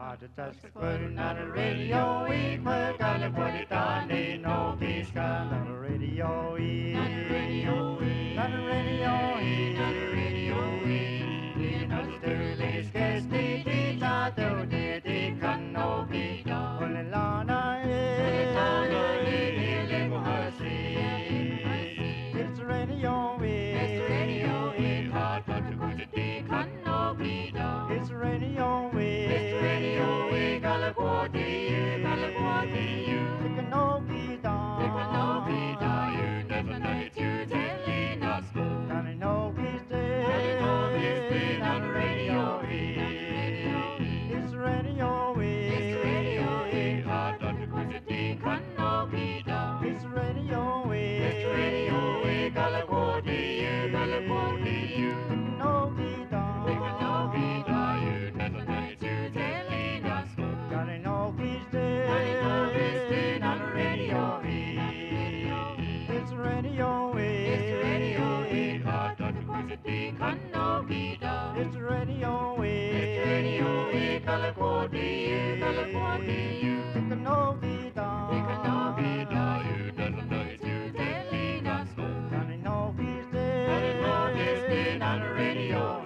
Not a radio, we put on the body down in no peace. Not a radio, not a radio, not a radio, not a radio. Not a sterling sketch, the tattoo, the canoe, Lana, it's radio, it's radio, it's hard to go to the canoe, it's radio, it's radio, we gotta go to you, gotta go to you. The canoe, you never know it, you telling us go. Gotta know he's dead, on the radio, it's radio, it's radio, hard to go to the canoe, it's radio, it's radio, we gotta go to you, gotta go to you. The canoe, you never know it, you telling us go. Gotta know he's dead, on the radio, it's radio, it's radio, hard to go to the canoe, it's radio, it's radio, we gotta go to you, gotta go to you. The canoe, you never know it, you telling us go. Gotta know he's dead, on the radio.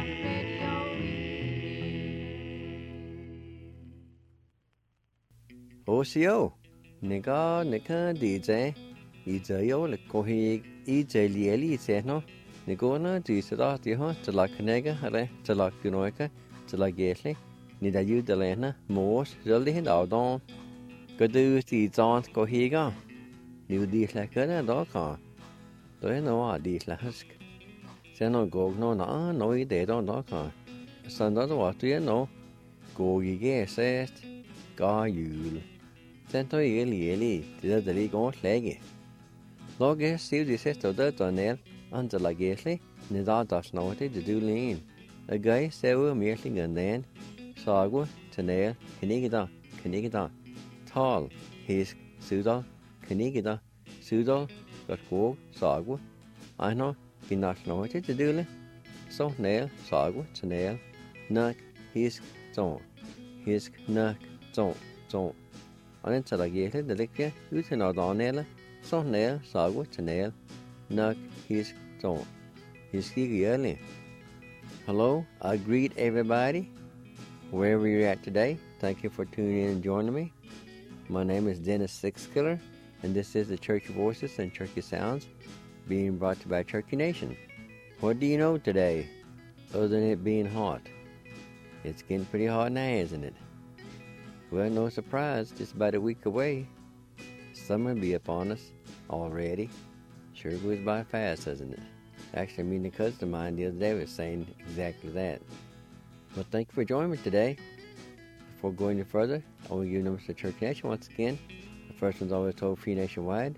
OCO, Nika DJ, EJO, the Kohi, EJ said no, Nigona, Gisada, Diho, Telacnega, Hare, Telacinoica, Telagately, Nida you Delena, Morse, Jolly and Aldon. Good do the John Kohiga. You deal like a dog car. Do you know what these lask? Say no go, no, they don't dog car. Son does what do you know? Go ye get says, Gar you. Sento yelly, did the league on leggy. Log see the sister dirt on nail, under like gately, Nida does know what to do lean. A guy say we're merely and then, Sagwa, Tanail, Canigida. Tall, his, Sudal, Canigida, Sudal, got go, Sagwa. I know, he not know what to do. So nail, Sagwa, Tanail, Nuck, his, zone, his, Nuck, zone. Until I get the liquor, you can not on nail, so nail, Sagwa, Tanail, Nuck, his, zone, his gig early. Hello, I greet everybody, wherever you're at today. Thank you for tuning in and joining me. My name is Dennis Sixkiller, and this is the Church Voices and Churchy Sounds, being brought to you by Churchy Nation. What do you know today, other than it being hot? It's getting pretty hot now, isn't it? Well, no surprise, just about a week away. Summer will be upon us already. Sure goes by fast, doesn't it? Actually, me and a cousin of mine the other day was saying exactly that. Well, thank you for joining me today. Before going any further, I will give you numbers to Church Nation once again. The first one's always toll free nationwide,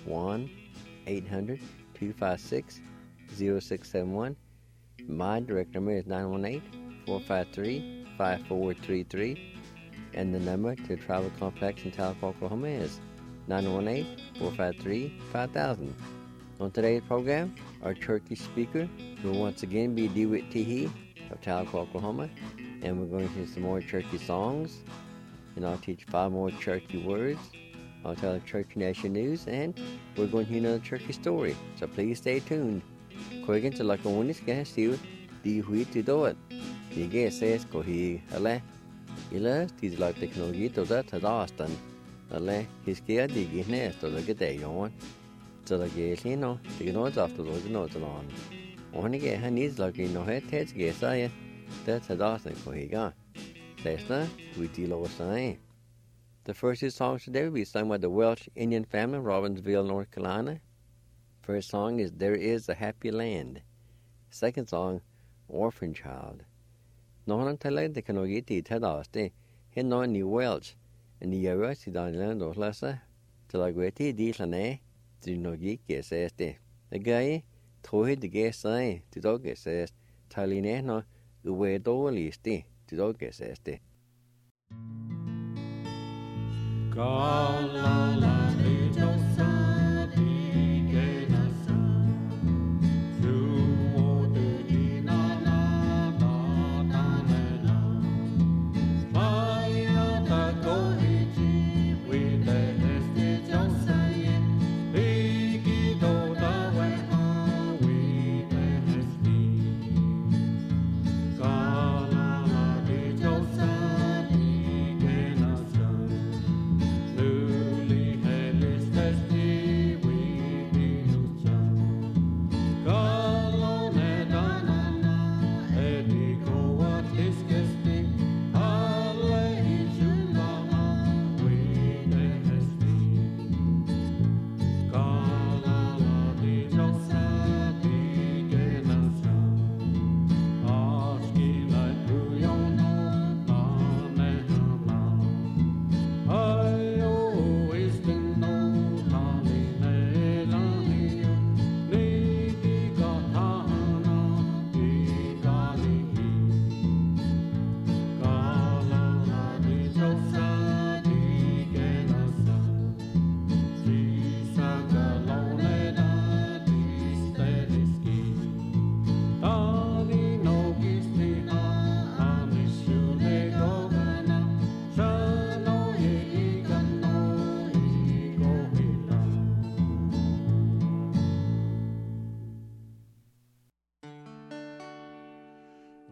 1-800-256-0671. My direct number is 918-453-5433. And the number to Travel Complex in Tahlequah, Oklahoma is 918-453-5000. On today's program, our Churchy speaker will once again be DeWitt Teehee of Tahlequah, Oklahoma. And we're going to hear some more churchy songs. And I'll teach 5 more churchy words. I'll tell the Church Nation news. And we're going to hear another churchy story. So please stay tuned. Quicken to like a winning gas you. DeWitt to do it. The guest says, go he, ale. Ila, these like technology to that at Austin. Ale, he's scared the guinness to look at day on. So the gas, you know, the notes after those notes on. Only get her needs like in no head, heads, guess I. That's a Dawson for he got. Last night, we deal over saying. The first 2 songs today will be sung by the Welsh Indian family, Robbinsville, North Carolina. First song is There Is a Happy Land. Second song, Orphan Child. No one tell the Canogiti Tadaste, he no New Welsh, and the Yawas down land or lesser, till I go to Dilane, do no geek guess as the guy, told the guest saying, to dog guess as Talinano. Uwe dålisti till dagens äste. Bye.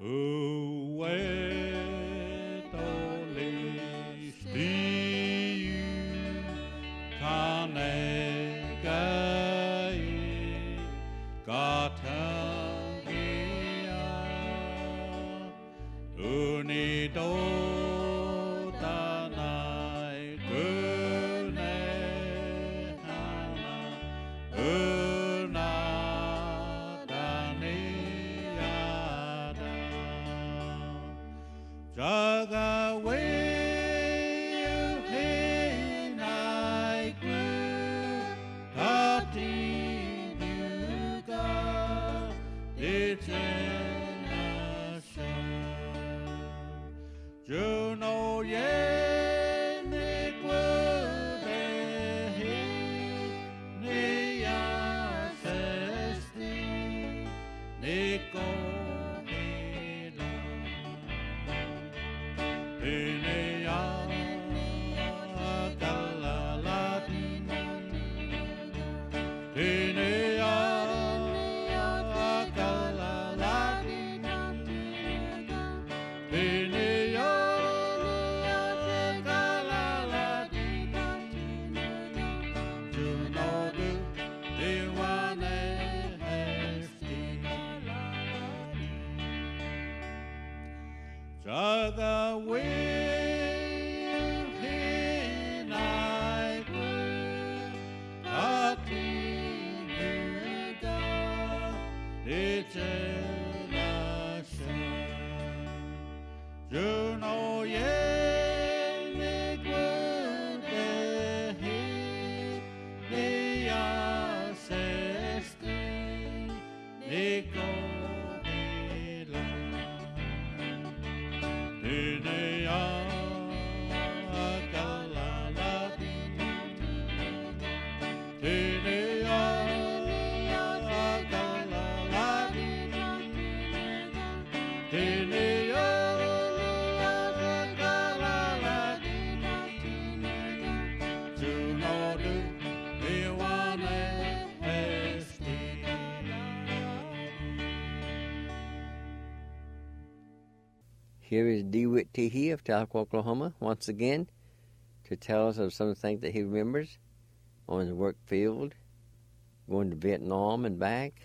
Here is DeWitt Teehee of Tahlequah, Oklahoma, once again to tell us of some of the things that he remembers on his work field, going to Vietnam and back.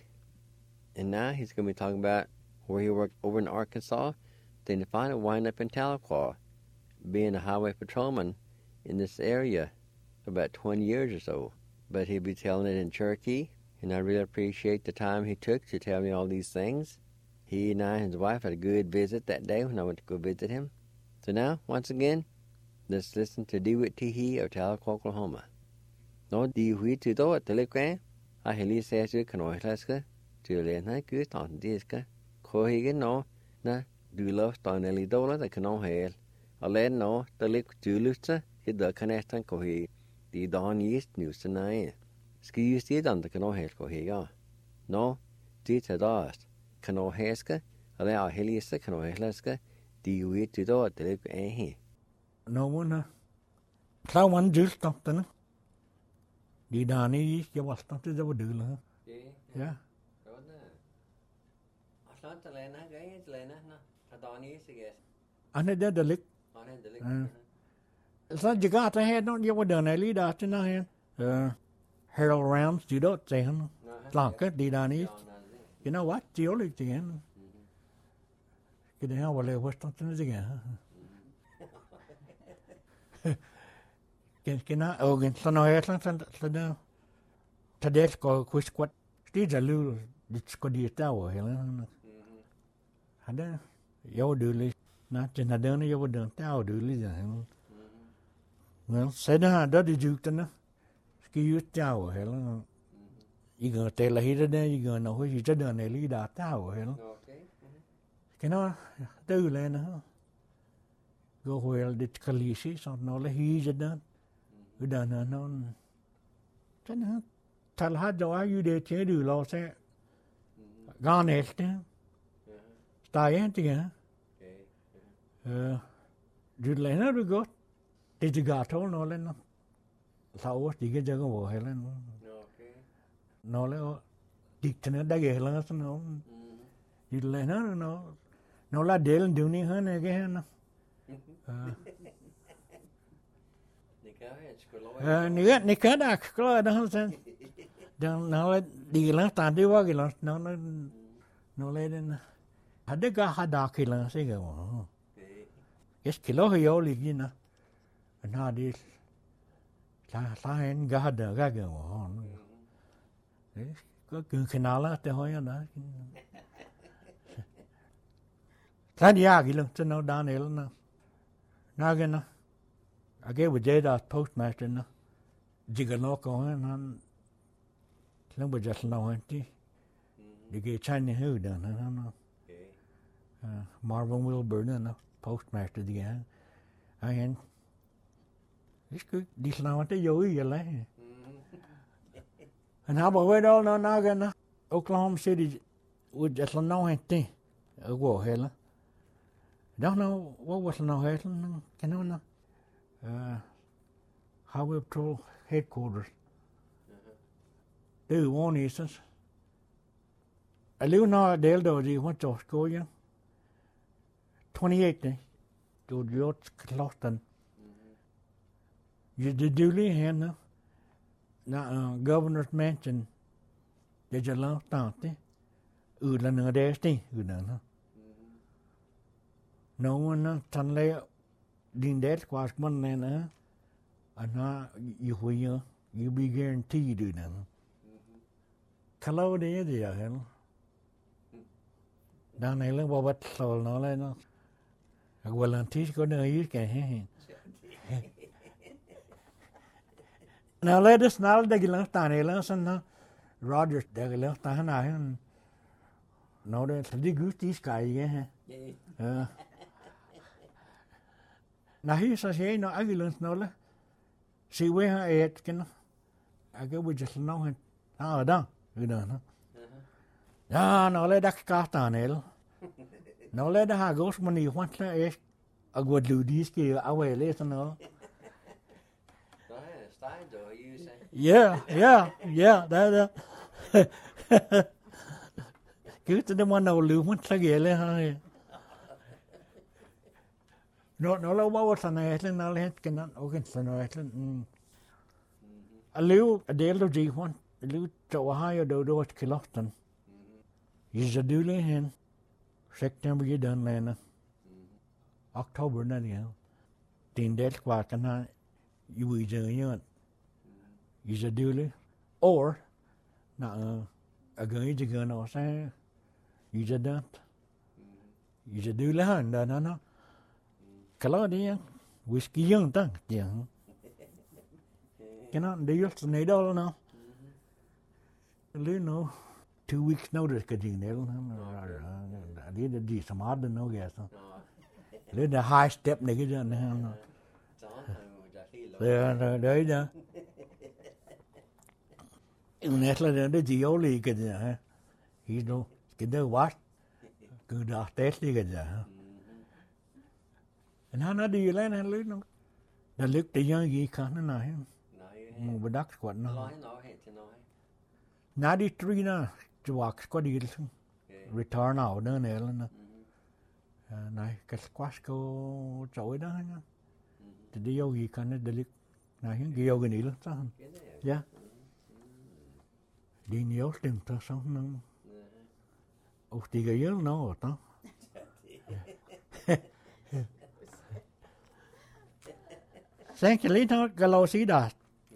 And now he's going to be talking about where he worked over in Arkansas, then to finally wind up in Tahlequah, being a highway patrolman in this area for about 20 years or so. But he'll be telling it in Cherokee, and I really appreciate the time he took to tell me all these things. He and I and his wife had a good visit that day when I went to go visit him. So now, once again, let's listen to DeWitt Teehee of Tahlequah, Oklahoma. No DeWitt to do it, Tahlequah. I heli says you can always ask her to learn how good on this. Cohigan no, na, do love Stanley Dola, the canoe hail. I let no, the lick to Lutzer, hit the connection cohi, the Don East news tonight. Ski did on the canoe hail cohiga. No, did a dust. Canoe haska, allow Heliasa canoe haska, DeWitt to do it, Tahlequah. No one, someone just something. The Danny, you was something that would do. Yeah. And it did the lick. It's not you got to head, not you were done. I lead out in the hand. Harold Rounds, you don't say him. Lanka, the Danny. You know what? The only thing. Get the hell while I was something again. Can I again? So no, I can't. Today's go quick what? Still a little. It's got the tower. Ada, you do this. Not just a done. You would done tower do this. Well, said that did you to ski you tower. Hell, you gonna tell a hitter there. You gonna know what you just done. They lead that tower. Hell, can I do that? Go where the Kalisi, so no, he's done. We done none. Then tell her, do I you did you do lost it? Gone it, stay again. Did Lena to go? Did you got all no Lena? So what did you get over Helen? No, Dick to the Helen, no. Did Lena no? nó là để điều này hơn này cái nó nè cái đó có đó hơn nó là đi lang tàn đi qua cái nó lên ada ka hada kilang sih ke es kilo hiyo lagi na na di lain ga hada ga ke có cứ kenal lah teh hoya na tadi ya kilang tu no Daniel na ke na age wujud da postmaster na jika lo ko na lang wujud na nanti di China hu dah na Marvin Wilburn na postmaster di gang ayan cứ đi làm tới vui vậy lấy anh học ở đâu nó nói cái nó Oklahoma City would just know hết đi ở quận hết đó đó nó what was nó hết cái nó Highway Patrol headquarters từ one instance nếu nó để đâu gì không cho cô chứ 28 này to George Closton you did duly hand na governor's mansion để cho nó tao thế là nửa đêm đi nửa nó nó thành lấy din đét qua món này nữa nó you be guaranteed nửa kalau dia dia kan dan này là babat sol nó lên nó guarantee có nơi cái hè nào lấy đứa nào để cái lăng tàn này lăng sân nó Rogers để cái lăng tàn này nó để đi gửi tí cái gì ha này sao thế nó cái lăng nó là si quay hay cái nó cái budget nó hay ở đó cái đó nó nó lấy đắc cá tàn này nó lấy đắc ghost money what là a good ludis ki away later no yeah that cứ tới đó nào lưu mất sao vậy lên ha nó lâu bao giờ này lên nó lên cái nó ok này lên lưu để lưu gì hoan lưu cho hai ở đâu Closton is a duly hen September you done lên October na niya tin det qua cái na you giờ nhớ is a duly or na a người chỉ gần nó sẽ is a that is a duly han đó nó kalau dia whisky yang tang yang cái nó đi vô này đâu nó lấy nó 2 weeks notice cái gì này nó đi smart nó ghê sao lên là high step này cái gì này đấy đó này là nó chỉ yếu lì cái gì hả thì nó cái đó what cứ đã test đi cái gì hả nó đi lên nó lấy nó đã lấy cái gì cả nó này một đắc quận nó nãy đi truy nó chụp có đi return nào nữa này là này cái squash cô chổi đó nhá thì đi vô gì cả nó để này cái vô cái này lắm sao yeah đi nhiều từng thằng sống nó thì cái yếu nó ở đó sáng cái lý nó cái lô xí đạt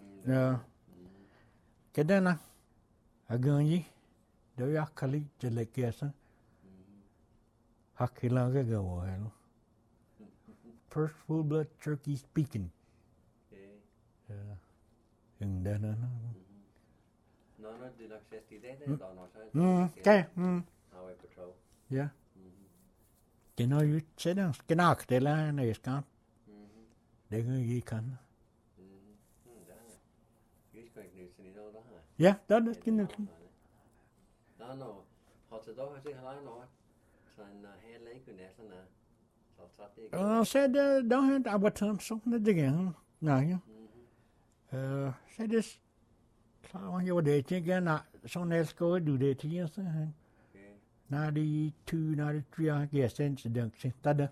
cái đó nè ở gần gì đối với cái lý chỉ là kia sao Hakila cái gầu rồi first full blood turkey speaking đừng để nó đi lạc xét tí đấy đó nó sẽ cái Highway Patrol yeah cái nó như thế đó cái nào cái là này cái để cái gì cần yeah đó cái này nó họ sẽ đó sẽ hay nói thành hay lấy cái này là sẽ đó hết à vật thơm sống nó gì vậy này sẽ đi sao anh yêu để chơi cái nào sau này có đủ để chơi sao 92, 93 I guess since the tada.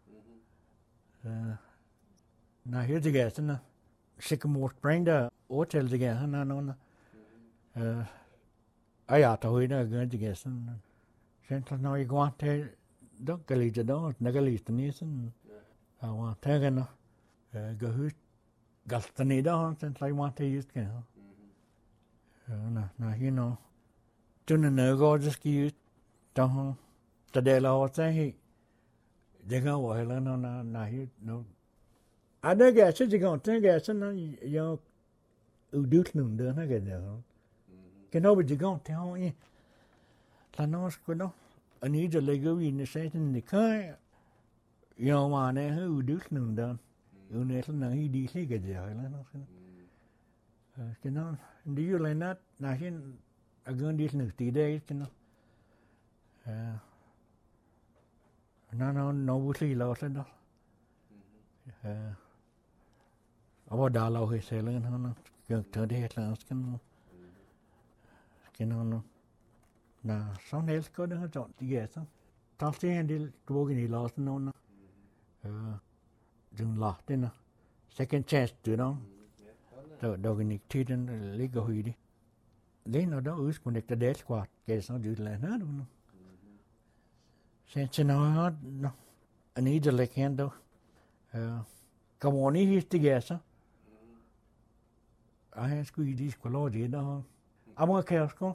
Na here the guess na Sycamore Spring da hotel the guess na no na. Ai to huy na gan the guess. Central now you go on to don't gali the don't nagali the nisan. I want to take no go who galtani da since I want to use can. Na you know. Tuna no go just use don't the day la say they go well no na here no I don't guess it's going to guess no you do nung do na get there cái nó bị going theo như là nó có nó anh ấy giờ lấy cái gì nó sẽ thì cái you mà này hư do nung đó này là nó đi thế cái gì rồi nó cái nó đi vô lại nát na hiện again đi nung tí đây cái nó nó vui lì lo thế đó ở đó lâu hay sẽ lên nó gần tới đây là cái nó là sau này có đứa chọn thì ghét xong tao sẽ đi vô cái gì lo nó dừng lọt thế nào second chance tụi nó đâu cái này thì đến lấy cái huy đi lấy nó đó ước của người ta dead squad cái sao giữ lại nó đúng không sen nó anh ấy lại khen đâu come on đi thì ghét sao ai squeeze đi qua lo gì đó I'm okay con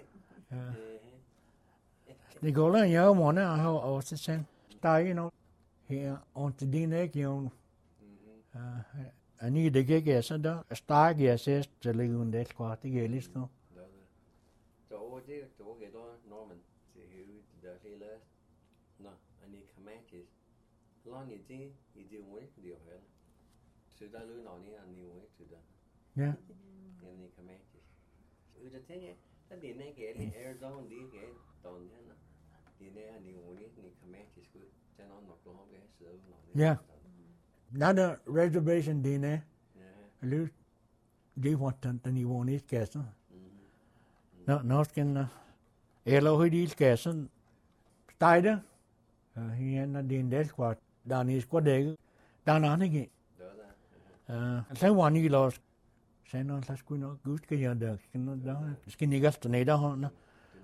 đi gọi là nhớ món này họ sẽ xem tay nó here on the dinner kiểu anh ấy để cái sao đó style cái sẽ trở lại gần đấy qua thì cái list con chỗ cái đó Norman thì hiểu được hay là no anh ấy Comanches lo như thế thì điều mới điều hết sự đã lưu nó này anh nhiều mới sự đó yeah anh ấy Comanches cho thế nhé ta đi này cái Arizona đi cái tòn thế nào đi này anh nhiều mới này Comanches cứ cho nó nọc lo cái sự nó yeah nada reservation dinner lưu đi hoạt động thì nhiều mới cái sao nó cái elo hơi đi cái sao tay đó hiện là đi đến qua đàn is qua đấy đàn nào này cáiวันนี้เราใช้นอนสักคนก็กูก็ยังเด็กกันđó cái này cái này đó nó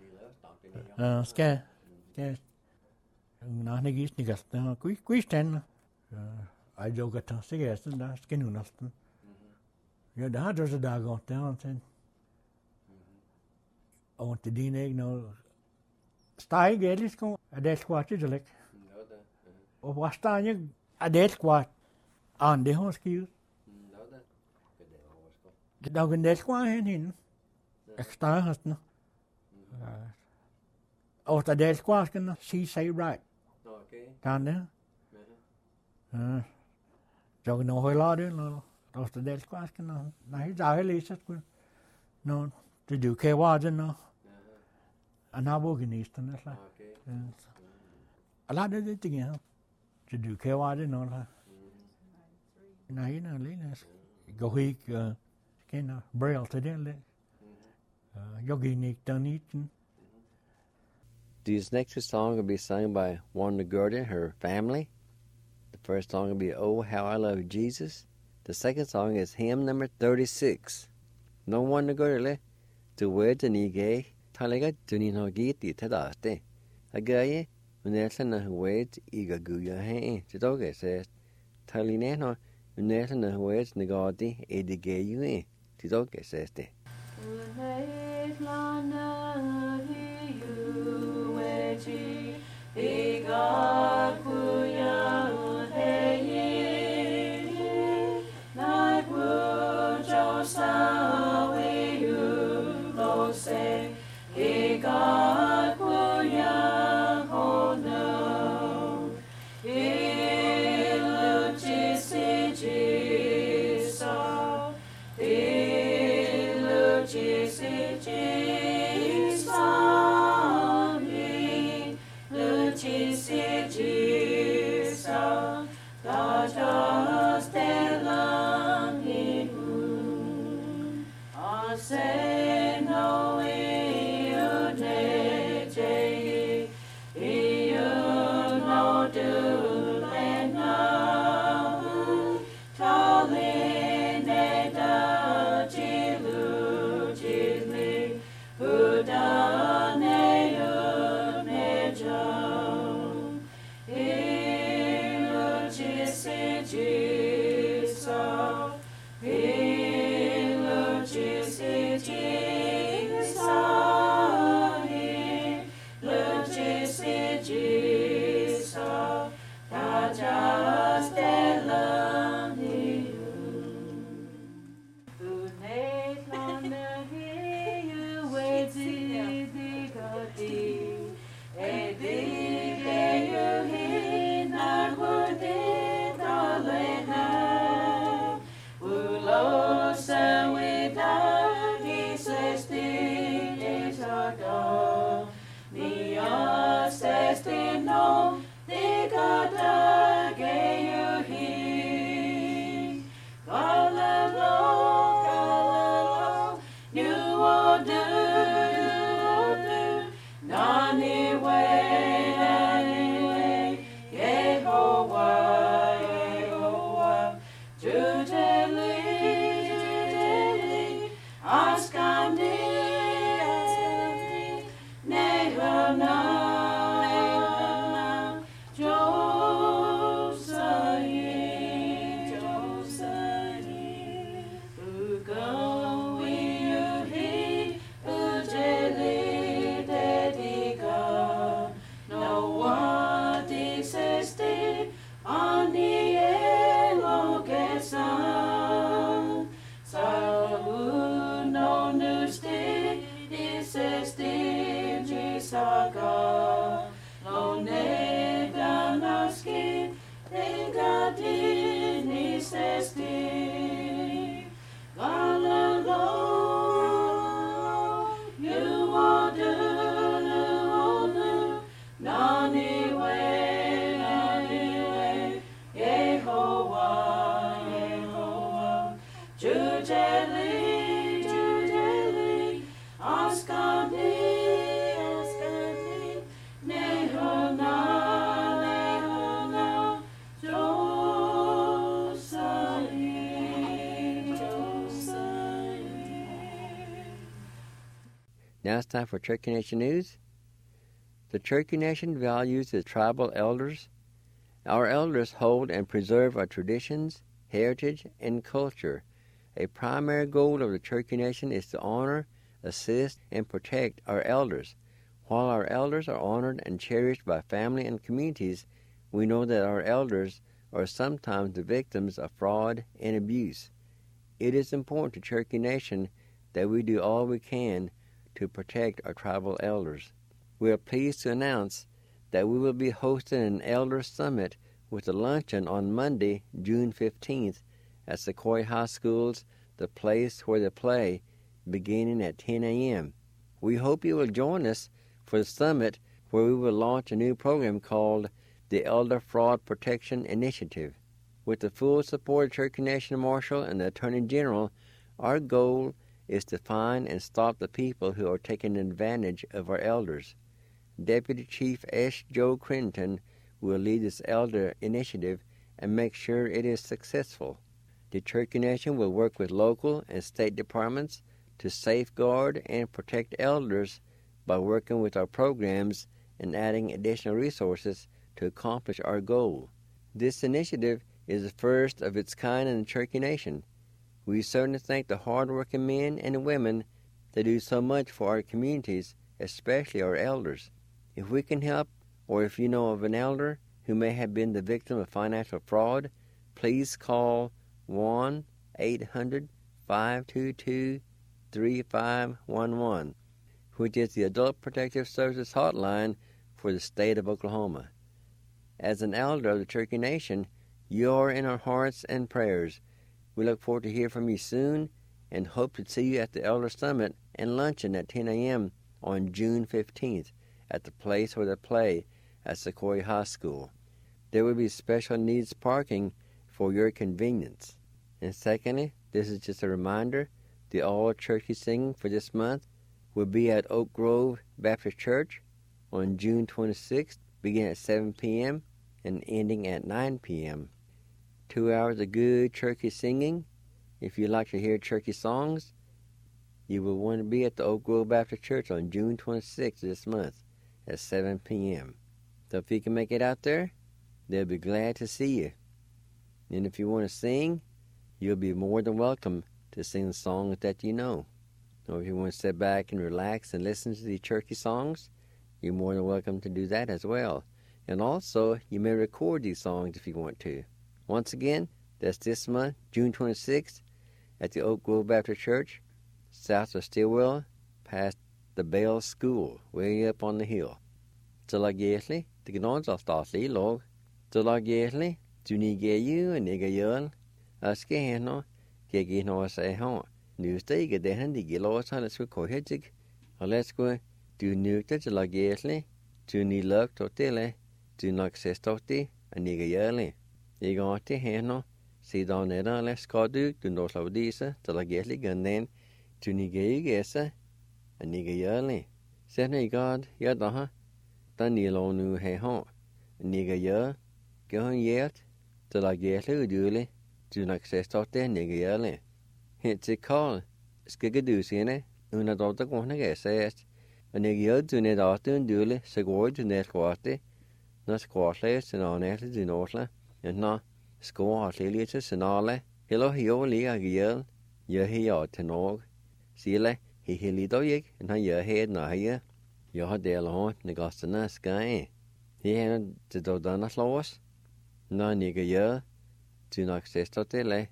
cái nó này cái đó quý tên ai đâu cái thằng cái đó cái nó giờ đã rồi đã gọi đó sen on the dinner no style cái list con dead squad chứ được ở Boston nhá dead squad on the house kill cái đầu cái dead squad hết hình extra hết nó ở the dead squad cái nó she say right can đấy rồi nó hơi lo đấy nó ở the dead squad cái nó nãy giờ hết lý sát nó to do cái gì chứ nó anh nào vô cái này nó là là đấy tiếng nghe to do cái gì nó là này nó lấy là gọi cái nó braille thế đấy là yogi tao nít. These next two songs will be sung by Wanda Gordon, her family. The first song will be "Oh How I Love Jesus." The second song is hymn number 36. No Wanda Gordon to where the nige talaga tuni no giti tadaste. Agaye unesa na wait iga guya he chitoge says taline no unesa na wait negati edige you chitoge says te. Jesus. Now it's time for Cherokee Nation News. The Cherokee Nation values its tribal elders. Our elders hold and preserve our traditions, heritage, and culture. A primary goal of the Cherokee Nation is to honor, assist, and protect our elders. While our elders are honored and cherished by family and communities, we know that our elders are sometimes the victims of fraud and abuse. It is important to Cherokee Nation that we do all we can to protect our tribal elders. We are pleased to announce that we will be hosting an Elder Summit with a luncheon on Monday, June 15th at Sequoia High School's The Place Where They Play, beginning at 10 a.m. We hope you will join us for the summit, where we will launch a new program called the Elder Fraud Protection Initiative. With the full support of Cherokee Nation Marshal and the Attorney General, our goal is to find and stop the people who are taking advantage of our elders. Deputy Chief S. Joe Crinton will lead this elder initiative and make sure it is successful. The Cherokee Nation will work with local and state departments to safeguard and protect elders by working with our programs and adding additional resources to accomplish our goal. This initiative is the first of its kind in the Cherokee Nation. We certainly thank the hard-working men and women that do so much for our communities, especially our elders. If we can help, or if you know of an elder who may have been the victim of financial fraud, please call 1-800-522-3511, which is the Adult Protective Services hotline for the state of Oklahoma. As an elder of the Cherokee Nation, you are in our hearts and prayers. We look forward to hear from you soon and hope to see you at the Elder Summit and luncheon at 10 a.m. on June 15th at the Place Where They Play at Sequoia High School. There will be special needs parking for your convenience. And secondly, this is just a reminder, the All Cherokee Singing for this month will be at Oak Grove Baptist Church on June 26th, beginning at 7 p.m. and ending at 9 p.m. 2 hours of good Cherokee singing. If you like to hear Cherokee songs, you will want to be at the Oak Grove Baptist Church on June 26th this month at 7 p.m. So if you can make it out there, they'll be glad to see you. And if you want to sing, you'll be more than welcome to sing the songs that you know. Or if you want to sit back and relax and listen to the churchy songs, you're more than welcome to do that as well. And also, you may record these songs if you want to. Once again, that's this month, June 26th, at the Oak Grove Baptist Church, south of Stillwell, past the Bell School, way up on the hill. Tilagierli, the gnons of Statli log. Tilagierli, Tunigayu and Nigayun, Askehano, Gagino say home. Newsday, the handy gilos on its recohedic. Let's go do nukta Tilagierli, Tuni luck totele, do not say stoti, and Nigayerli. Igante hano, see down there, let's go do not love these, Tilagierli gun Tunigayu gessa, and Nigayerli. Send God, Yadaha. Danilo nu he hon. Nigga go yet, till I get who duly, do not say stop there, nigga. Hits a call, skigadoos in it, una daughter one get says, a nigga do net often duly, segward to net quarte, not squatless and on it in Orla, and not score lilies and all. Hello, he only a girl, he ought to know. See, he lido yig, and your head na here. Jag har del av negasterna sky. He had the dodana flowers. No nigga year. Do not say stotele.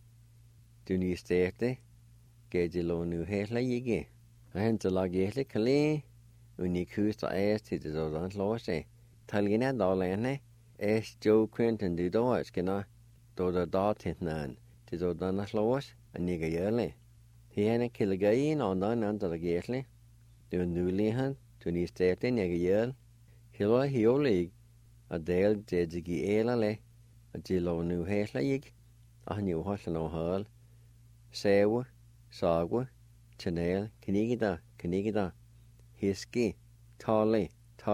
Do ni sterte. Gagelo nu hela yigi. I had to log yetly kali. Unikus to ask to the dodana flowers. Talina dolane. Es Joe Quentin do doors cannot. Do the dotted nan. To dodana flowers. A nigga yearly. He had a killigain on none under the gately. Do newly hunt. To ni sterte nega hilo hioli a del dedigi elale a gilo nu hesla yig a new hosano hall sewa sagwa chanel kinigida hiski tale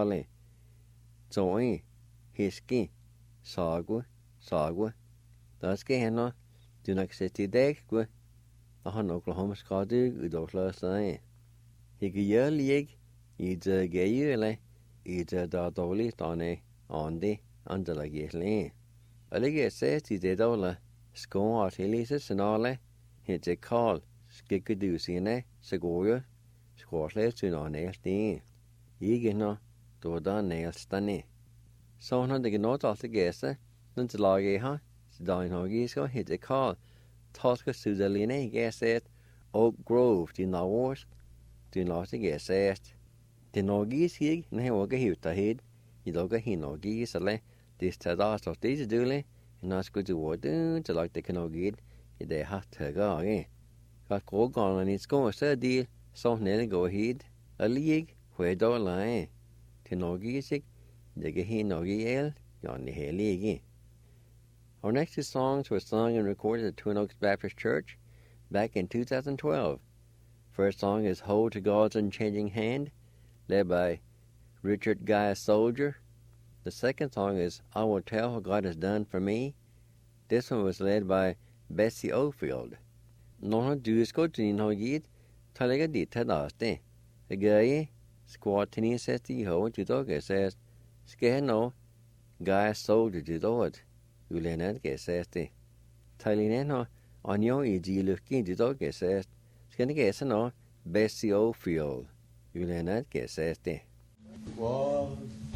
zoi hiski sagwa daske heno do not seti degwa a han Oklahoma skadu udosla sai higi yig Either gayule, either da dolly tone on the under the gately. A legate says he did all scone artilleries and all, hit a call, skickadoosine, segoya, squatless to no nail thing. Egino, do da nail stunny. So not the note of the guesser, then the log Sidine Hogisco hit a call, Tosca Suzaline, guess it, Oak Grove, do not wash, do not guess it. The Norgis hig, Nahoga Huta head, Yidoga Hinogis, ale, this Tadas of these duly, and not good to war do to like the Canogid, if they have to go, Got go gone and it's going so deal, so nearly go ahead, a league, where do lie. The Norgis hig, the Gahinogi el, yon the hair league. Our next two songs were sung and recorded at Twin Oaks Baptist Church back in 2012. First song is Hold to God's Unchanging Hand, led by Richard Guy Soldier. The second song is I Will Tell What God Has Done For Me. This one was led by Bessie Ofield. Nona dusko tino git, talega dit tadaste. A guy, squad tini says to ho to dog says, Skeno, Guy Soldier to dog. Ulenet says the Talineno, on your easy looking to dog says, Skenny no, Bessie Ofield. Ulenet says the What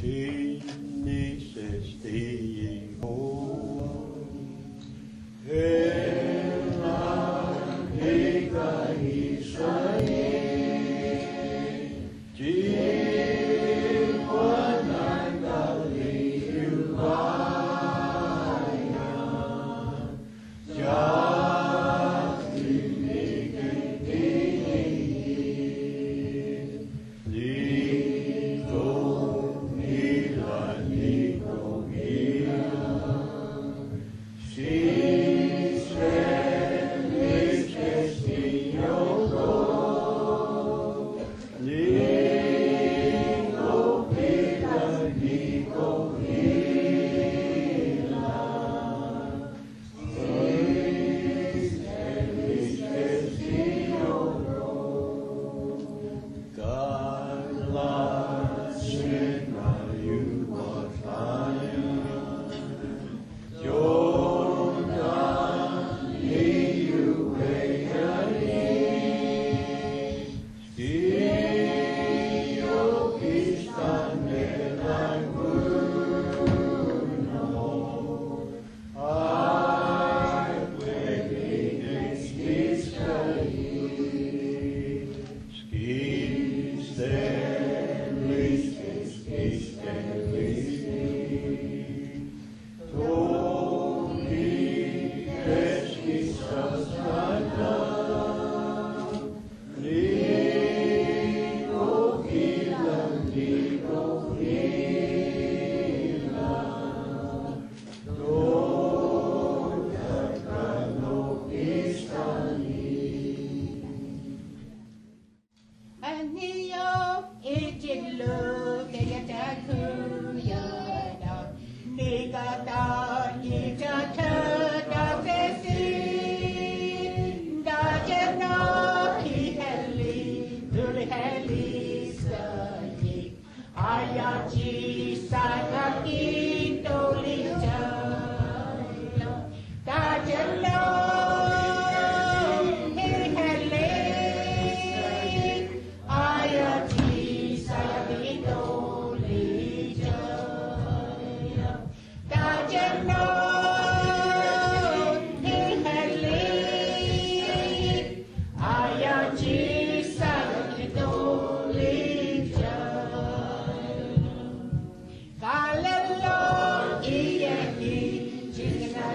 says the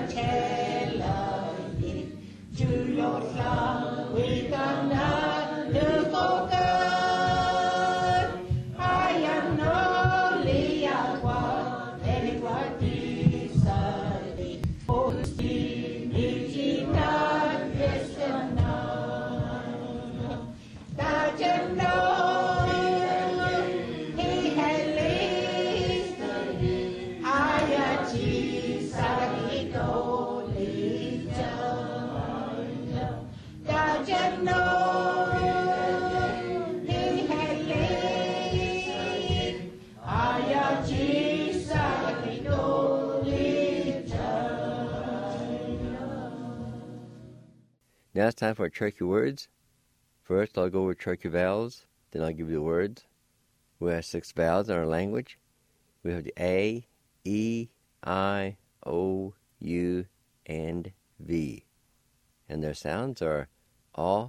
Now it's time for Cherokee words. First, I'll go over Cherokee vowels, then I'll give you the words. We have 6 vowels in our language. We have the A, E, I, O, U, and V. And their sounds are A,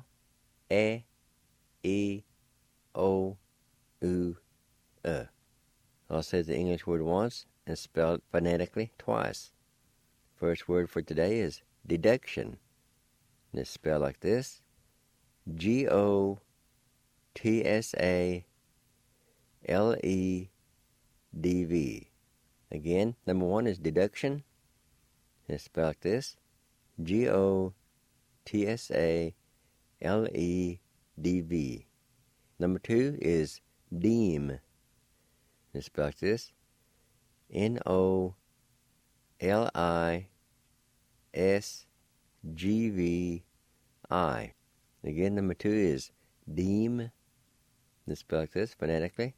E, O, U, I'll say the English word once and spell it phonetically twice. First word for today is deduction. And it's spelled like this: G-O-T-S-A-L-E-D-V. Again, number 1 is deduction. And it's spelled like this: G-O-T-S-A-L-E-D-V. Number 2 is deem. And it's spelled like this: N-O-L-I-S-G-V-I. Again, number 2 is deem. It's spelled like this phonetically: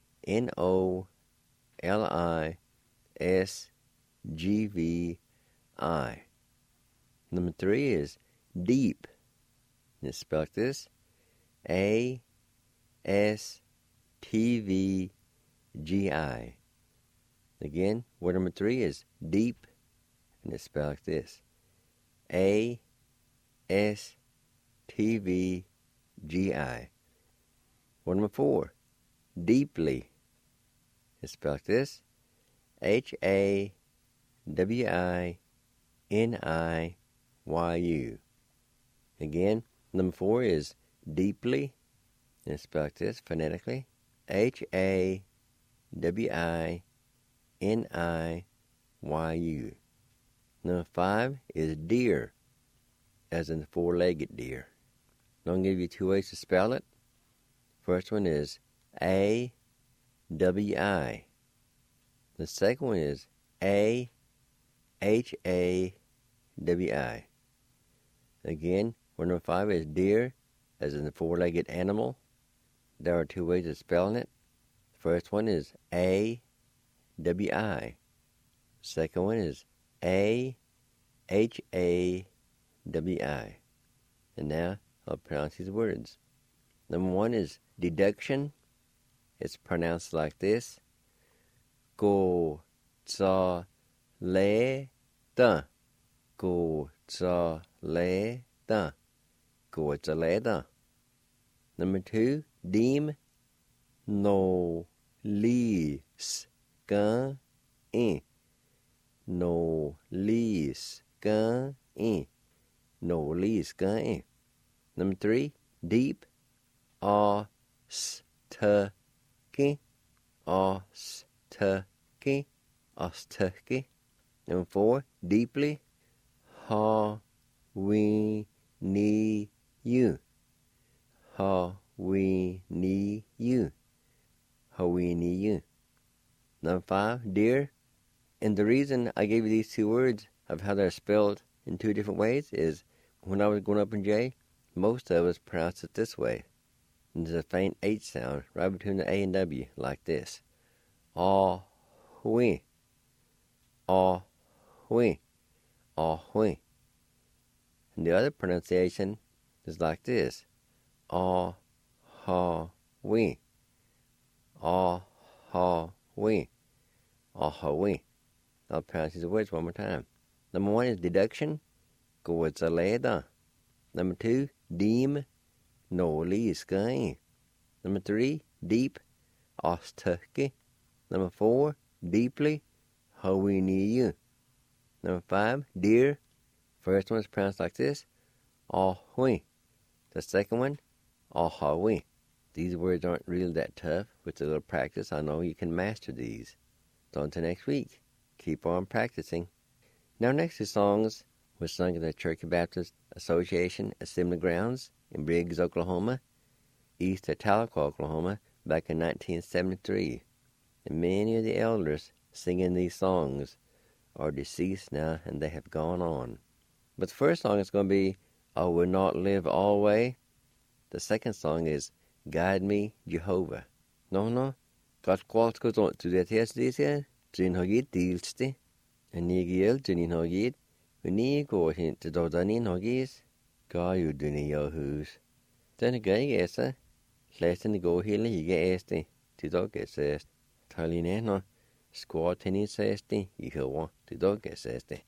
N-O-L-I-S-G-V-I. Number 3 is deep. It's spelled like this: A-S-T-V-G-I. Again, word number 3 is deep, and it's spelled like this: A-S-T-V-G-I. Word number 4, deeply. It's spelled like this: H-A-W-I-N-I-Y-U. Again, number 4 is deeply, and it's spelled like this phonetically: H-A-W-I-N-I-Y-U. Number 5 is deer, as in the 4-legged deer. I'm going to give you 2 ways to spell it. First one is A-W-I. The second one is A-H-A-W-I. Again, word number 5 is deer, as in the 4-legged animal. There are 2 ways of spelling it. The first one is A-W-I. Second one is A-H-A-W-I. And now I'll pronounce these words. Number 1 is deduction. It's pronounced like this: Go-za-le-da. Go-za-le-da. Go-za-le-da. Number 2, deem. No-li-s-ka-in. No-li-s-ka-in. No-li-s-ka-in. Number 3, deep. Os-ta-ki. Os-ta-ki. Os-ta-ki. Number 4, deeply. Ha-we-ni-you. Ha-we-ni-you. Ha-we-ni-you. Number 5, deer. And the reason I gave you these 2 words of how they're spelled in 2 different ways is when I was growing up in J, most of us pronounced it this way. And there's a faint H sound right between the A and W, like this: Ah-we. Ah-we. Ah-we. And the other pronunciation is like this: Ah-ha-we. Ah-ha-we. Ah-ha-we. I'll pronounce these words one more time. Number 1 is deduction. Go-za-le-da. Number 2, deem. No-li-s-ka-in. Number 3, deep. Os-ta-ki. Number 4, deeply. Ha-we-ni-you. Number 5, deer. First one is pronounced like this, ahui. The second one, ahawi. These words aren't really that tough. With a little practice, I know you can master these. So until next week, keep on practicing. Now next two songs were sung at the Cherokee Baptist Association Assembly Grounds in Briggs, Oklahoma, east of Tahlequah, Oklahoma, back in 1973. And many of the elders singing these songs are deceased now, and they have gone on. But the first song is going to be I Will Not Live Always. The second song is Guide Me, Jehovah. No, got quals goes on to that this here, Jin Hogit Dealsti, and Nigiel Jin Hogit, when you go into Dodanin Hogis, Ga you duni Yahoo's. Then a guy guess, less than go hill, he get esti, to dog gets est. Talineno, squad tennis esti, you hear one, to dog gets esti.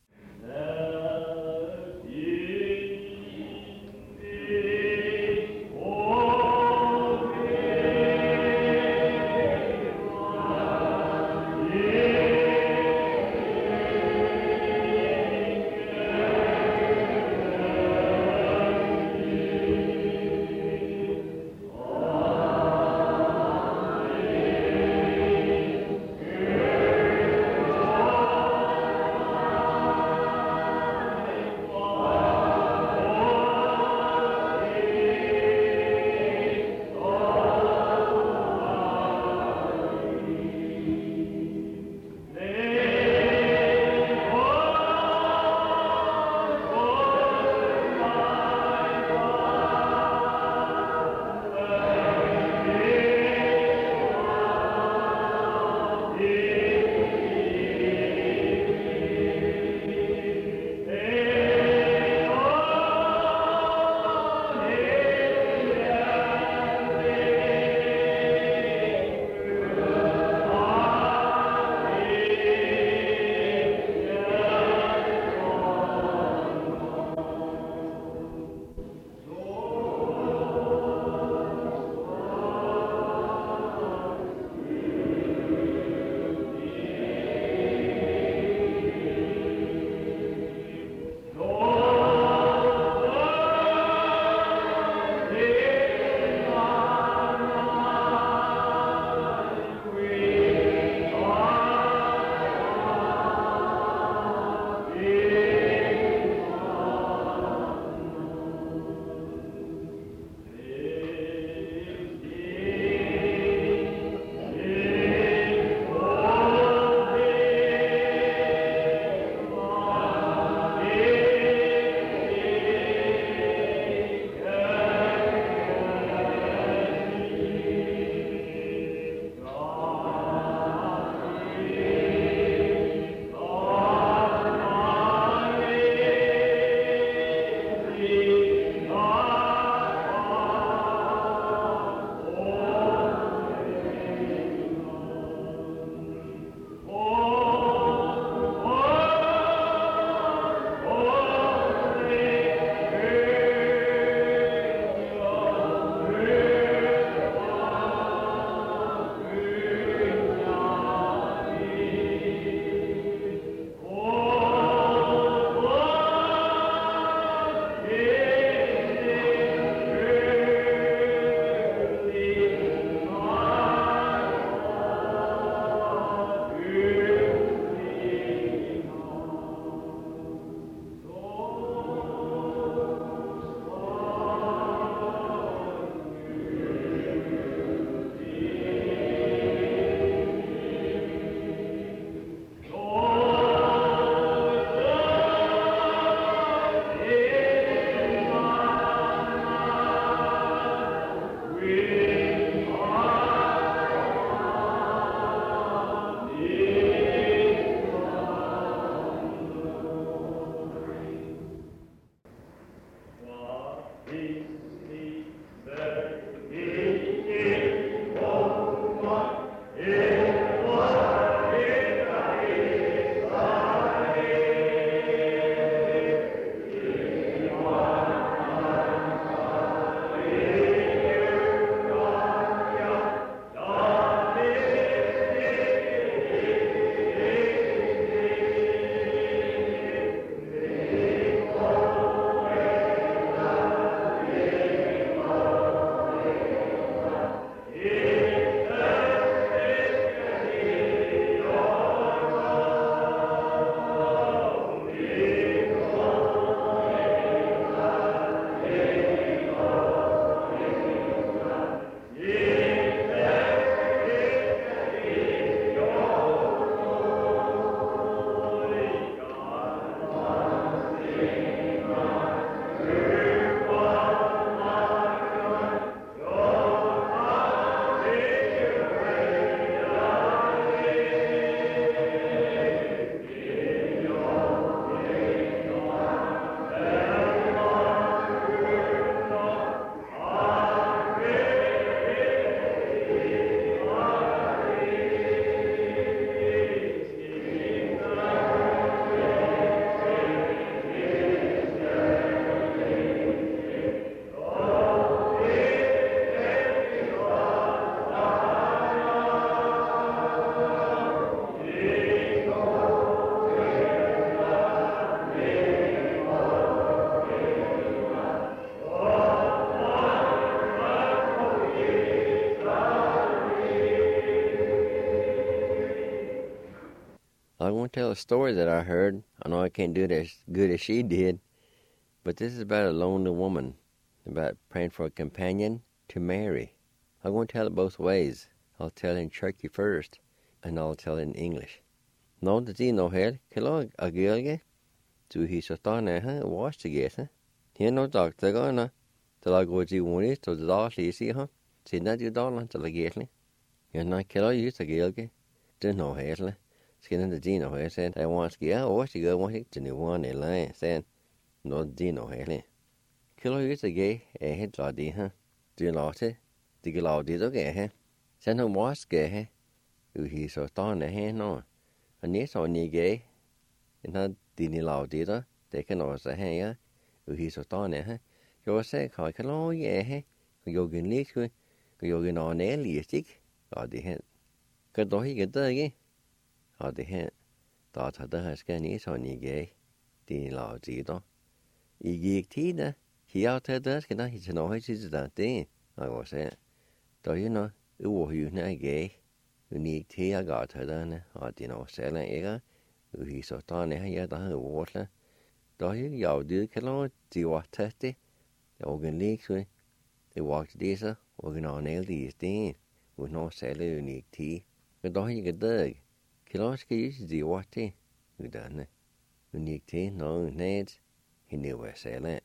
want to tell a story that I heard. I know I can't do it as good as she did, but this is about a lonely woman, about praying for a companion to marry. I'm going to tell it both ways. I'll tell it in Cherokee first, and I'll tell it in English. No, the thing no head, hello, a girl, to his sotana, wash together. Here no doctor gonna, till I go to one is to the dog, see, see that you don't till I get me. You're not kill you to girl, do no head, skin the dino head said, I want to get wash to go, want to new one in line, said, no dino head. Kill you to gay, a head loddy, do you lot it? The girl did okay, send him wash gay, who he so darn a hand on. And yes, on ye gay, and not didn't allow did they can also hang, who he so darn a you say, I can all ye, you can leak you can on a stick, or the head. Good though he get there, or the head. Thought her has can is on ye gay, didn't allow did. Ye geek tina, he out there does can I know his is that thing, I was saying. Do you know, it was you not gay. Unique tea I got her done, or selling egg, who he so done here the water. Do you do can do what testy? The organ leaks with the walked this, organ on nail these things, with no selling unique tea. But do you get dug? Kilonski is the what tea? You done unique tea, no nades, he knew where selling.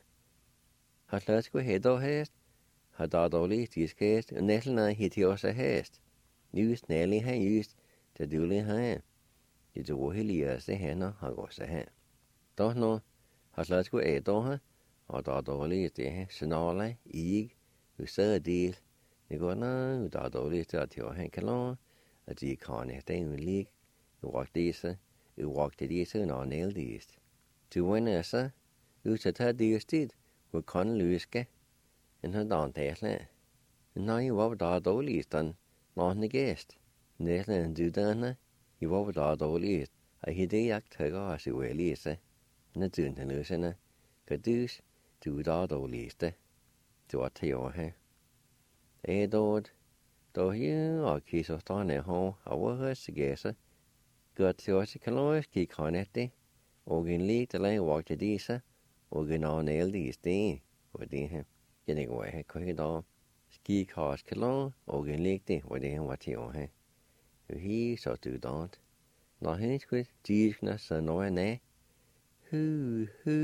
Had let's go head or haste. Had all these case, and nettle night hit yours a haste. Used nearly had used to duly hand. It's a woolly as the hen, I was a hand. Don't know, has let's go a door, or dolly is the snarly, eag, who said a deal. You go now, who dolly is at your hand along, a G con a thing with leak, you walk this, you walk to this, and on nail these. To win us, who said her dear steed, would con looske, and her down there. And now you walk dolly is done. On the guest. Nettle and do done, you over all is. I hear the act her gosh, you will is, and the tune to loosen, caduce, do all is, to what your hair. Eh, dod, though you or kiss of on at home, I was a guesser. Got to us a calories, keep on at the organ leak the lane walk to this, organ on nail these things, with him, getting away, quick on. Ski cars cologne, organ leaked what they what he on him. He so do don't. Not hinge with Jesus and no and Who,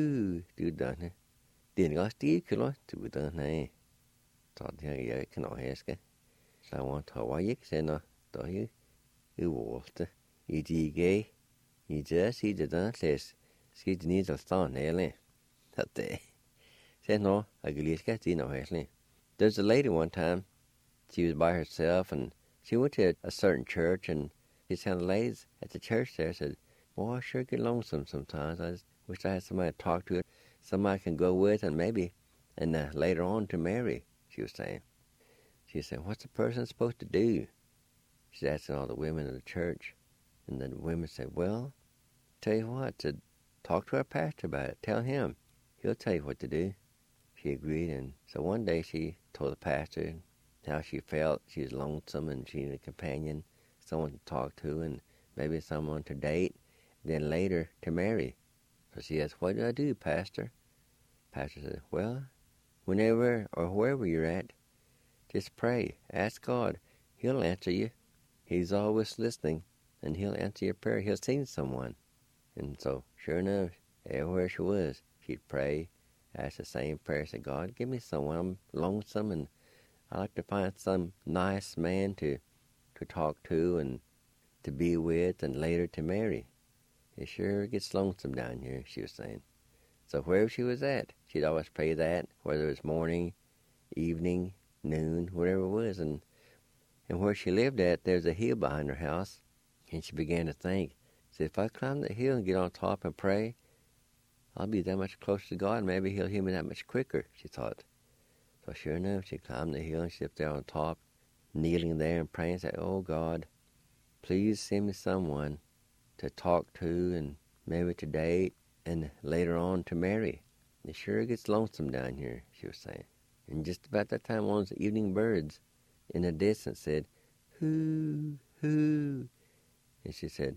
do done. Didn't got Steve kilo to done. Thought he cannot ask. So I want to why say no, do you walked. You gay. You just see the dance says, ski needs a stone, eh? That day. Said no, I get no Ashley. There's a lady one time, she was by herself, and she went to a certain church, and she said the ladies at the church there said, "Boy, I sure get lonesome sometimes. I just wish I had somebody to talk to, somebody I can go with, and maybe, and later on to marry," she was saying. She said, "What's a person supposed to do?" She's asking all the women in the church, and the women said, "Well, tell you what, to talk to our pastor about it. Tell him. He'll tell you what to do." She agreed, and so one day she told the pastor how she felt. She was lonesome, and she needed a companion, someone to talk to, and maybe someone to date, then later to marry. So she asked, "What do I do, Pastor?" Pastor said, "Well, whenever or wherever you're at, just pray. Ask God. He'll answer you. He's always listening, and he'll answer your prayer. He'll send someone." And so, sure enough, everywhere she was, she'd pray, ask the same prayer, say, "God, give me someone. I'm lonesome, and I like to find some nice man to talk to and to be with, and later to marry. It sure gets lonesome down here," she was saying. So wherever she was at, she'd always pray that, whether it was morning, evening, noon, whatever it was. And where she lived at, there's a hill behind her house, and she began to think, said, "If I climb the hill and get on top and pray, I'll be that much closer to God. Maybe he'll hear me that much quicker," she thought. So sure enough, she climbed the hill and she up there on top, kneeling there and praying, said, "Oh God, please send me someone to talk to and maybe to date and later on to marry. It sure gets lonesome down here," she was saying. And just about that time, one of the evening birds in the distance said, "Hoo, hoo." And she said,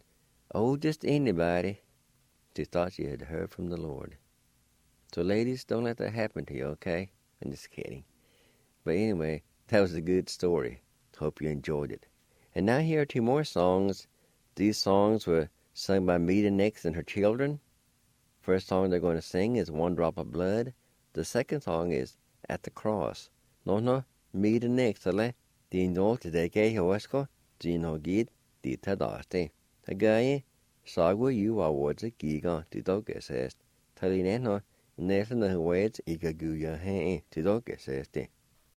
Oh, just anybody who thought you had heard from the Lord. So ladies, don't let that happen to you, okay? I'm just kidding. But anyway, that was a good story. Hope you enjoyed it. And now here are 2 more songs. These songs were sung by Meta Nix and her children. First song they're going to sing is One Drop of Blood. The second song is At the Cross. No, Meta Nix, ale, din note de gay hoesko, din ho gid, di tadaste. A guy, sagwa you awards a giga, to dogesest. Talineno, Nathan the words, Igaguya he, to dogeseste.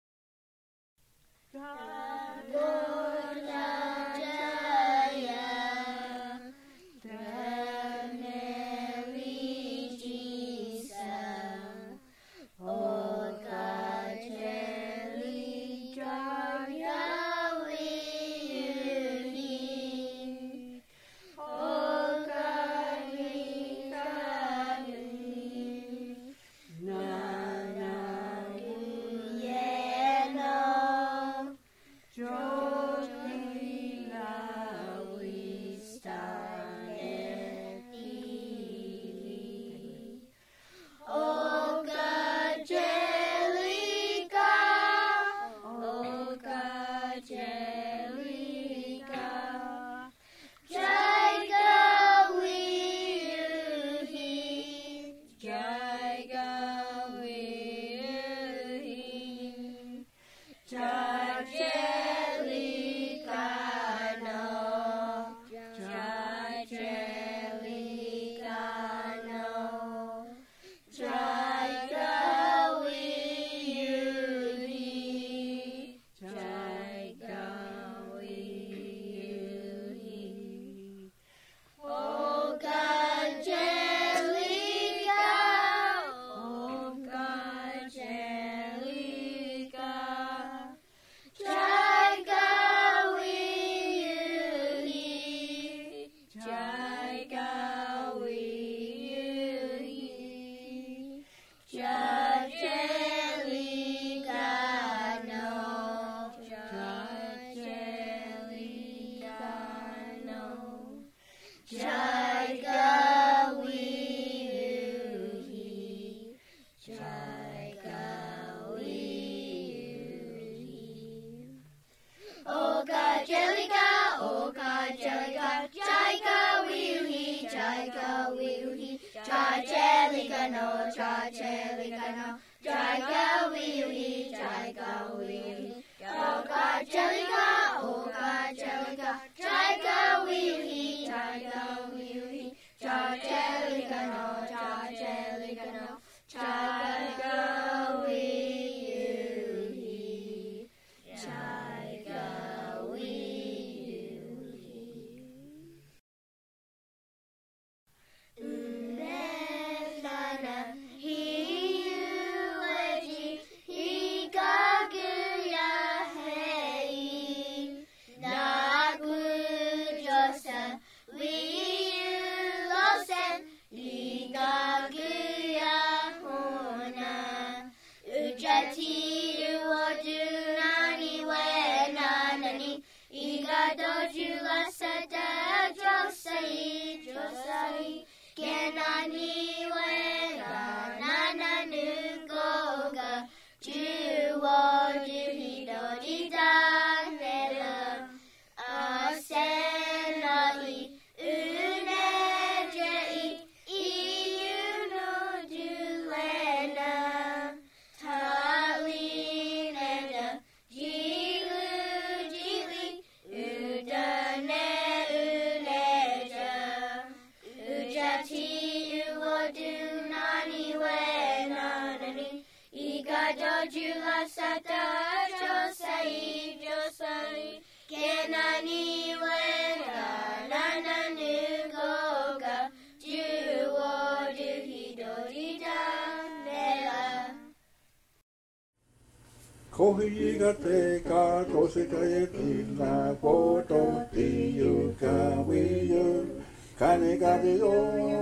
Kohi ga te ka kose ka e tina poto ti yu ka wi yu kane ka te o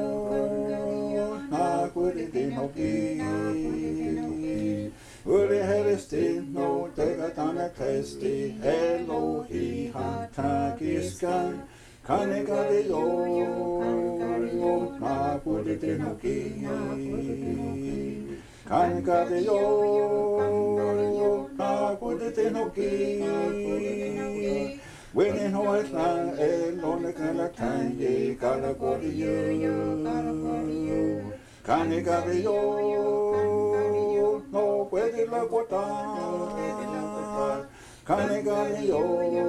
na kuri te no ki uri heristi no te ka tana testi Elohi ha ka kiskan Kane kare yo, na pute te no ki. Kane kare yo, na pute te no ki. When in Hawaii, and on the kind of time, ye gotta go to you. Kane kare yo, no puede la gota. Kane kare yo,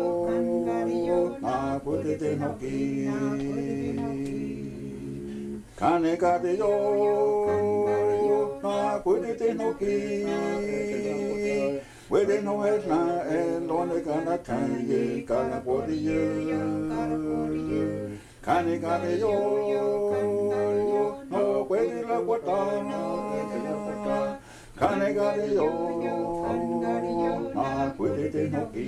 na puede te no ki. Kane kare yo, na puede te no ki. Where no es na and on the gonna time ye gonna go to you. Kane kare yo, no puede la gota. Kane kare yo, na puede te no ki.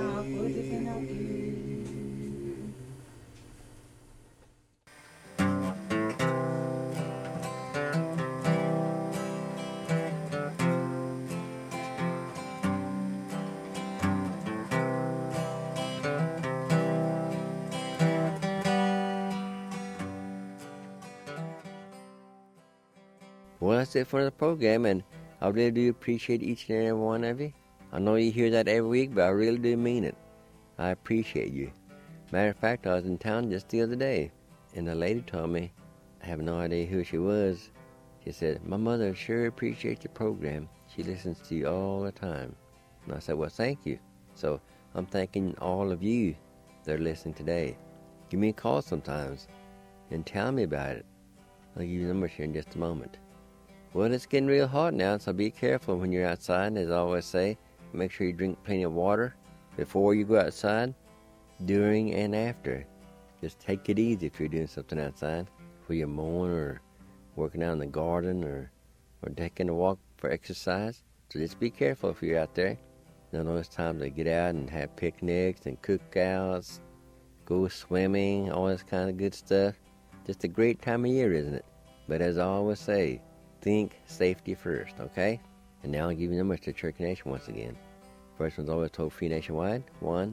Well, that's it for the program, and I really do appreciate each and every one of you. I know you hear that every week, but I really do mean it. I appreciate you. Matter of fact, I was in town just the other day, and a lady told me, I have no idea who she was. She said, my mother sure appreciates your program. She listens to you all the time. And I said, well, thank you. So I'm thanking all of you that are listening today. Give me a call sometimes and tell me about it. I'll give you the number here in just a moment. Well, it's getting real hot now, so be careful when you're outside. As I always say, make sure you drink plenty of water before you go outside, during and after. Just take it easy if you're doing something outside, whether you're mowing or working out in the garden or taking a walk for exercise. So just be careful if you're out there. I know it's time to get out and have picnics and cookouts, go swimming, all this kind of good stuff. Just a great time of year, isn't it? But as I always say, think safety first, okay? And now I'll give you numbers to Cherokee Nation once again. First one's always toll-free nationwide,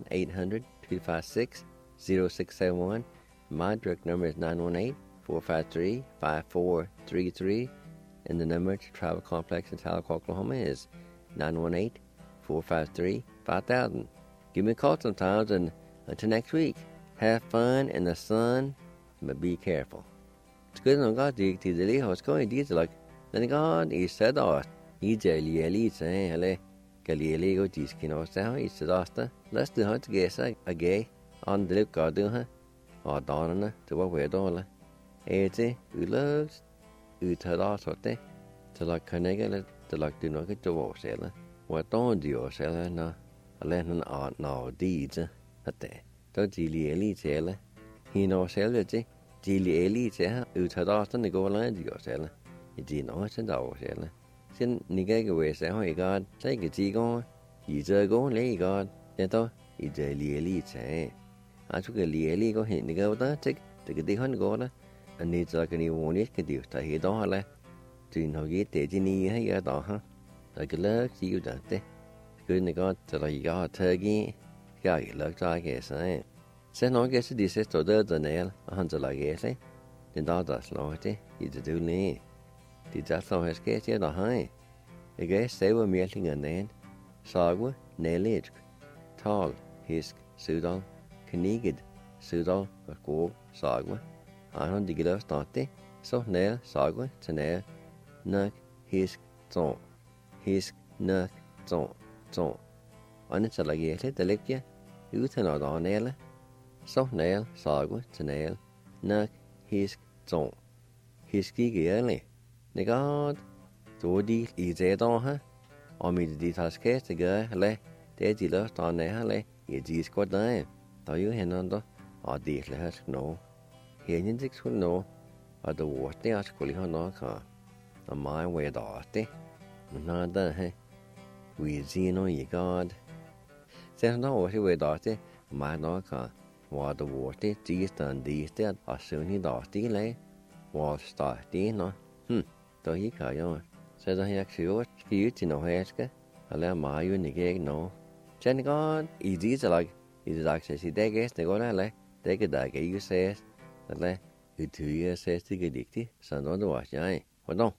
1-800-256-0671. My direct number is 918-453-5433. And the number to Travel Complex in Tahlequah, Oklahoma is 918-453-5000. Give me a call sometimes, and until next week, have fun in the sun, but be careful. It's good on God, the Lily House going, these are like, then God is said, oh, he's a Lily, say, hele, Galilei go diskin or so, he said, Asta, let's do how to guess a gay on the lip God do her, or Donna to what we're dollar. Ete, who loves, who told us what they, to like Carnegie, to like do not get the war seller. What don't you seller, no, a lennon art no deeds, at there. Don't Gilly Elite seller. He no seller, Gilly Elite, who told us to go land your seller. It did not send our seller. Xin nigga away say, oh, God, take a tea going. He's a go, lay God. Then though, it's a Lily say. I took a Lily go hit nigga with that, take a different go, and it's like any one it could do to hear dollar. Do you know get the Jenny here, huh? Like a lurk, you don't they? Good nigga, till I got turkey. Yeah, you look like I say. Send no guess this is to the nail, 100 like I say. Then that's not it, it's a do me. Did that so has get you the high? I guess they were melting a nan. Sagwa, nailage. Tall, hisk, sudal, knigid, sudal, or go, sagwa. I don't dig it up, starte. So nail, sagwa, to nail, nuck, hisk, ton. Hisk, nuck, ton, ton. On it's a lagate, the lick ya. You turn out on nail. So nail, sagwa, to nail, nuck, hisk, ton. Hiski early. God, so đi ý dễ đó ha, ở mình đi tháo cái gì cái lẽ, để gì đó tao này ha lẽ, ý gì có đấy, tao yêu hẹn nó đó, ở đi là hết nó, hiện những chiếc số nó, ở đâu ở đây ở chỗ này nó cả, ở mai về đó thế, nó đó ha, vì gì nó ý God, xem nó ở chỗ về đó thế, mai nó cả, ở đâu ở đây chỉ cần đi thế, ở chỗ này đó tí lẽ, ở đó tí nó, Då gick jag. Sedan jag skrivit in och häska. Alla maju ni geg no. Sen God, i disse lag, i det dags i det gæst, det går der, để cái đại cái xe là u thứ xe thì cái đi thì sao nó đâu vậy hoạt động